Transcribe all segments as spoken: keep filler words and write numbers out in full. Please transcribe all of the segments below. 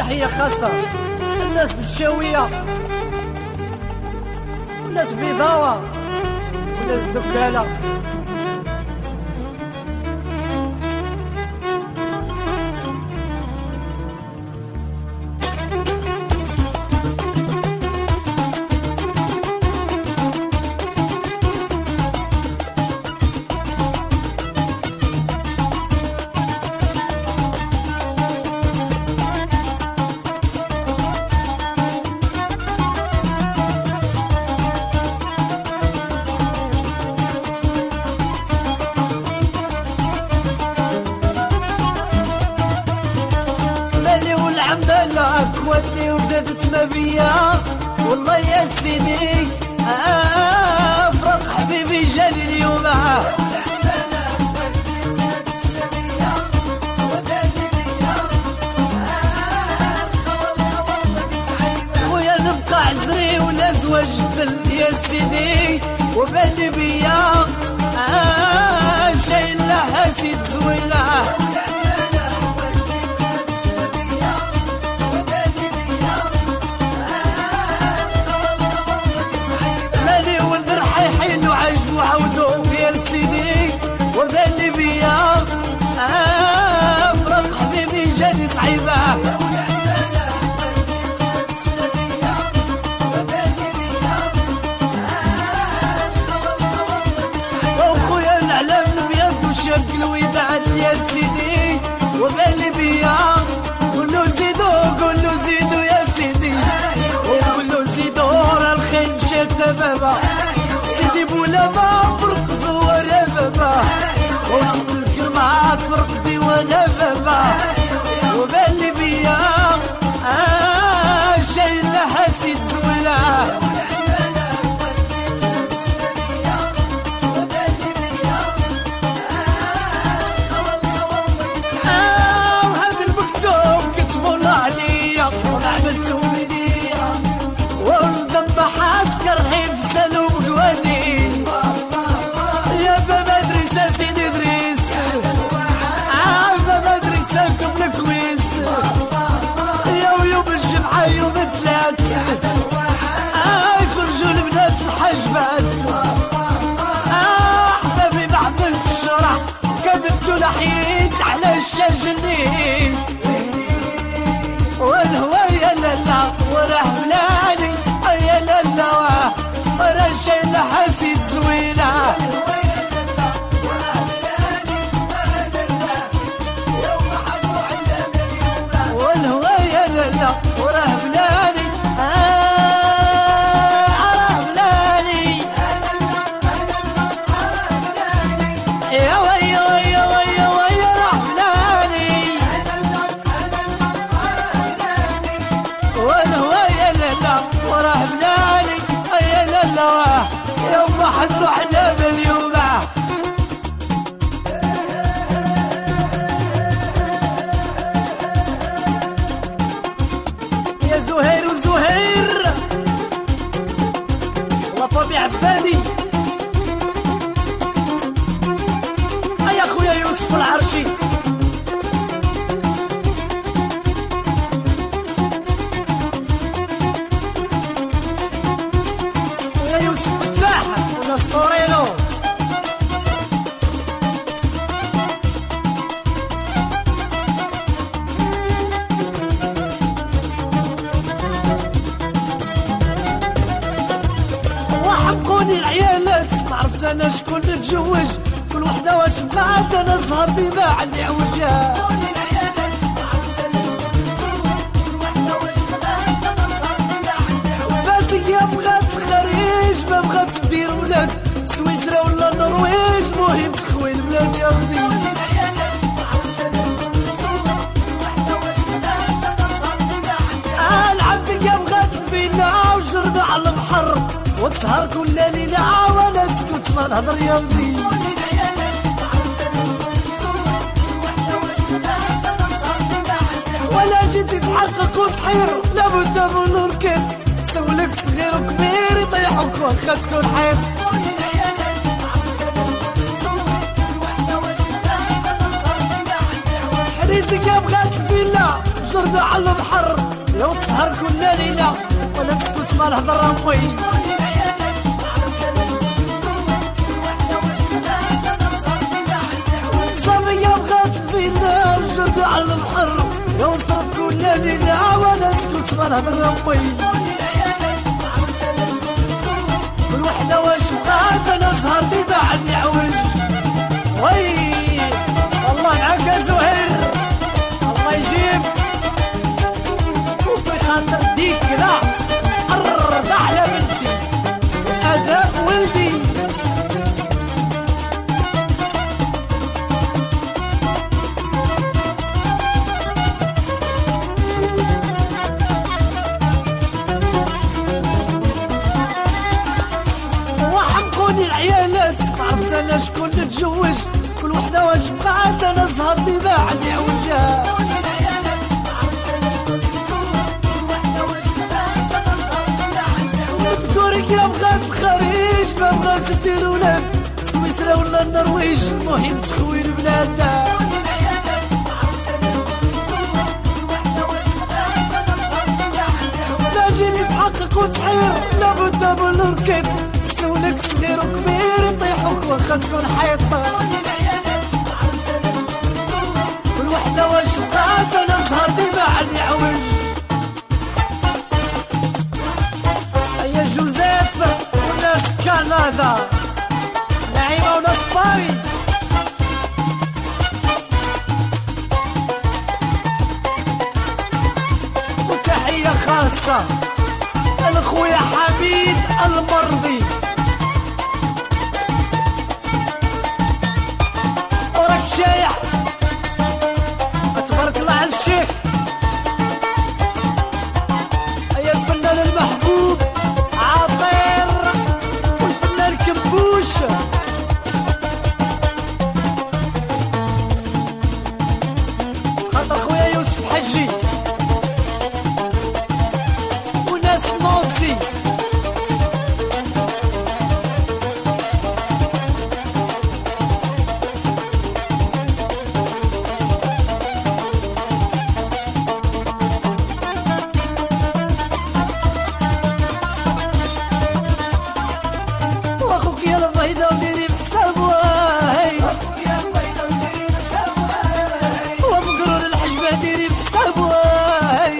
تحية خاصة الناس الشاوية والناس بيضاوة والناس دكالة. ودي وزادت ما بيا والله يا سيدي. افرق حبيبي جاني اليوم ويا نبقى عزري ولا زواج الدل يا سيدي وبالي بيا شايل لها سيد زوينه. وعودوا يا سيدي وبالي بيا افرق حبيبي جاني صعيبه. واخويا العلام الابيض وشاب الوداع يا سيدي وبالي بيا قولوا زيدوا قولوا زيدوا يا سيدي وقولوا زيدوا راه الخير مشات سبابه سيدي بولا ما فرق زوار يا بابا وشوف الكرمات فرق ديوانا بابا وبالي بيا آه شايل لها سيد زوينة. آه وهذا المكتوب كتبوا الله عليا وعملتو بديا ونذبح عسكر حفظ سلوم قوانين يا بابا دريسة سيدي دريس آه بابا دريسة قبل كويس يا ويوم الجمعة يوم الثلاث آه يخرجوا البنات الحجبات آه حبابي ما عملت الشرع كبت ولحيت على الشجنين والهواية لالا وراه بلاني يا لالا وراه شايل حسيد زوينة. والهواية لالا وراه بلاني راه بلاني يا ويا ويا ويا ويا راه بلاني والهواية لالا وراه بلاني يا لالا يوم واحد روحنا باليوم. يا زهير وزهير الله فابي عبادي يا خويا يوسف العرشي ويا يوسف فتاح ونسطورينو وحقوني العيالات ما عرفت انا شكون نتزوج كل وحده واش بقات انا زهر ديما عندي عوجها. فاسية بغات الخريج ما بغات تدير ولاد سويسرا ولا النرويج مهم تخوي البلاد يا ودي. العبد يا بغات الفيلا وجرد على البحر وتسهر كل ليلة وانا تسكت ما نهضر يا ودي. ولا جيتي تحقق وتحير لابد من الكل سولك صغير وكبير يطيحوك واخا تكون حير. حريزك يا بغات الفيلا جرد على البحر لو تسهر كل ليلة ولا تسكت مع الهضرة امي. صبية بغات فينا جرد على البحر لو نصرف كل ليلة ولا تسكت مع الهضرة امي. والوحدة واش بقات انا سهر دي بعد عوج. وي الله معاك يا زهير الله يجيب وفي خاطر ديك كذا قرب على بنتي اداء ولدي. وحمقوني العيالات عرفت انا شكون نتزوج كل وحده واش بقات انا زهر دي بعد عوجها. نذكرك يا بغات الخريج ما بغات دير ولاد سويسرا ولا النرويج المهم تخوي البلاد. لا جيتي تحقق وتحير لابد من الركض سولك صغير وكبير يطيحوك واخا تكون حيطة. كل وحدة واش بقات انا سهر دي بعد يعوج. هيا جوزيف وناس كندا نعيمة وناس باري. وتحية خاصة الخويا حميد المرضي وراك شايع تبارك الله على الشيخ. هيا الفنان المحبوب عطير والفنان كبوش. خاطر خويا يوسف حجي وناس موسي. واخوك يا البيضة وديري بحساب واهي ومقرون الحجبة ديري بحساب واهي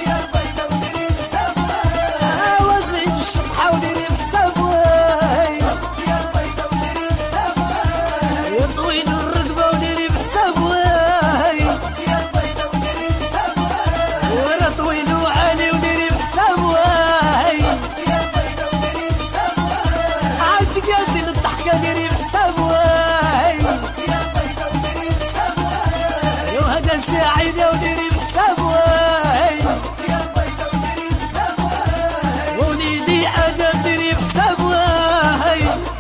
وزعيد الشطحة وديري بحساب واهي يا طويل الرقبة وديري بحساب واهي وانا طويل وعالي وديري بحساب واهي عايتك يا زين الضحكة ديري بحساب واهي يو هذا سعيدة وديري بحساب واهي وليدي ادم ديري بحساب واهي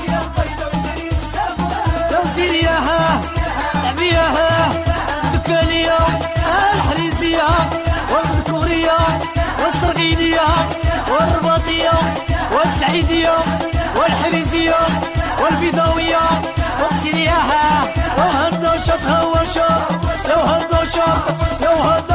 تنسير ياها لعبياها دكانية الحريزية والذكورية والسرغينية والرباطية والسعيدية والحريزية والبيضاوية وسيرياها وهالنشاط هواشا لو هالنشاط لو هالنشاط